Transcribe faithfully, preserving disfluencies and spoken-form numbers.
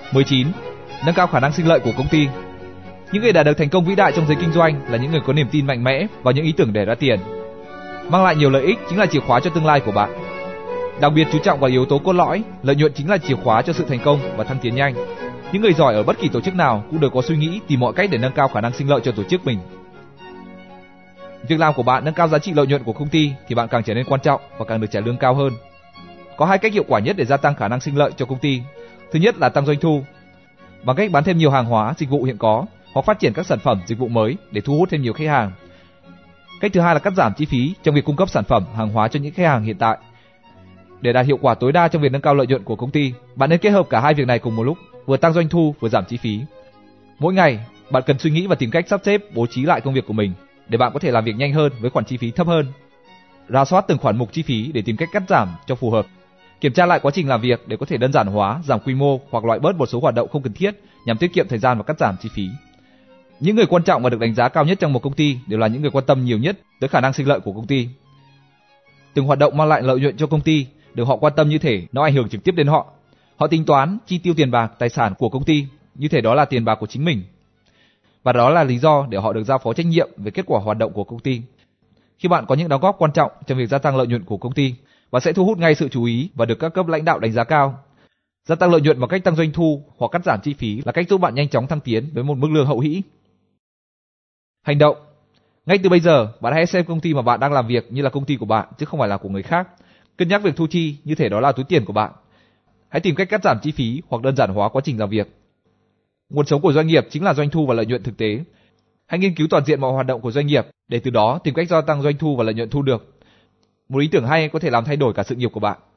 mười chín. Nâng cao khả năng sinh lợi của công ty. Những người đạt được thành công vĩ đại trong giới kinh doanh là những người có niềm tin mạnh mẽ vào những ý tưởng để ra tiền, mang lại nhiều lợi ích chính là chìa khóa cho tương lai của bạn. Đặc biệt chú trọng vào yếu tố cốt lõi, lợi nhuận chính là chìa khóa cho sự thành công và thăng tiến nhanh. Những người giỏi ở bất kỳ tổ chức nào cũng đều có suy nghĩ tìm mọi cách để nâng cao khả năng sinh lợi cho tổ chức mình. Việc làm của bạn nâng cao giá trị lợi nhuận của công ty thì bạn càng trở nên quan trọng và càng được trả lương cao hơn. Có hai cách hiệu quả nhất để gia tăng khả năng sinh lợi cho công ty. Thứ nhất là tăng doanh thu bằng cách bán thêm nhiều hàng hóa, dịch vụ hiện có hoặc phát triển các sản phẩm, dịch vụ mới để thu hút thêm nhiều khách hàng. Cách thứ hai là cắt giảm chi phí trong việc cung cấp sản phẩm, hàng hóa cho những khách hàng hiện tại. Để đạt hiệu quả tối đa trong việc nâng cao lợi nhuận của công ty, bạn nên kết hợp cả hai việc này cùng một lúc, vừa tăng doanh thu vừa giảm chi phí. Mỗi ngày, bạn cần suy nghĩ và tìm cách sắp xếp, bố trí lại công việc của mình để bạn có thể làm việc nhanh hơn với khoản chi phí thấp hơn. Rà soát từng khoản mục chi phí để tìm cách cắt giảm cho phù hợp. Kiểm tra lại quá trình làm việc để có thể đơn giản hóa, giảm quy mô hoặc loại bớt một số hoạt động không cần thiết nhằm tiết kiệm thời gian và cắt giảm chi phí. Những người quan trọng và được đánh giá cao nhất trong một công ty đều là những người quan tâm nhiều nhất tới khả năng sinh lợi của công ty. Từng hoạt động mang lại lợi nhuận cho công ty được họ quan tâm như thể nó ảnh hưởng trực tiếp đến họ. Họ tính toán chi tiêu tiền bạc, tài sản của công ty như thể đó là tiền bạc của chính mình. Và đó là lý do để họ được giao phó trách nhiệm về kết quả hoạt động của công ty. Khi bạn có những đóng góp quan trọng trong việc gia tăng lợi nhuận của công ty, bạn sẽ thu hút ngay sự chú ý và được các cấp lãnh đạo đánh giá cao. Gia tăng lợi nhuận bằng cách tăng doanh thu hoặc cắt giảm chi phí là cách giúp bạn nhanh chóng thăng tiến với một mức lương hậu hĩ. Hành động. Ngay từ bây giờ, bạn hãy xem công ty mà bạn đang làm việc như là công ty của bạn chứ không phải là của người khác. Cân nhắc việc thu chi như thể đó là túi tiền của bạn. Hãy tìm cách cắt giảm chi phí hoặc đơn giản hóa quá trình làm việc. Nguồn sống của doanh nghiệp chính là doanh thu và lợi nhuận thực tế. Hãy nghiên cứu toàn diện mọi hoạt động của doanh nghiệp để từ đó tìm cách gia tăng doanh thu và lợi nhuận thu được. Một ý tưởng hay có thể làm thay đổi cả sự nghiệp của bạn.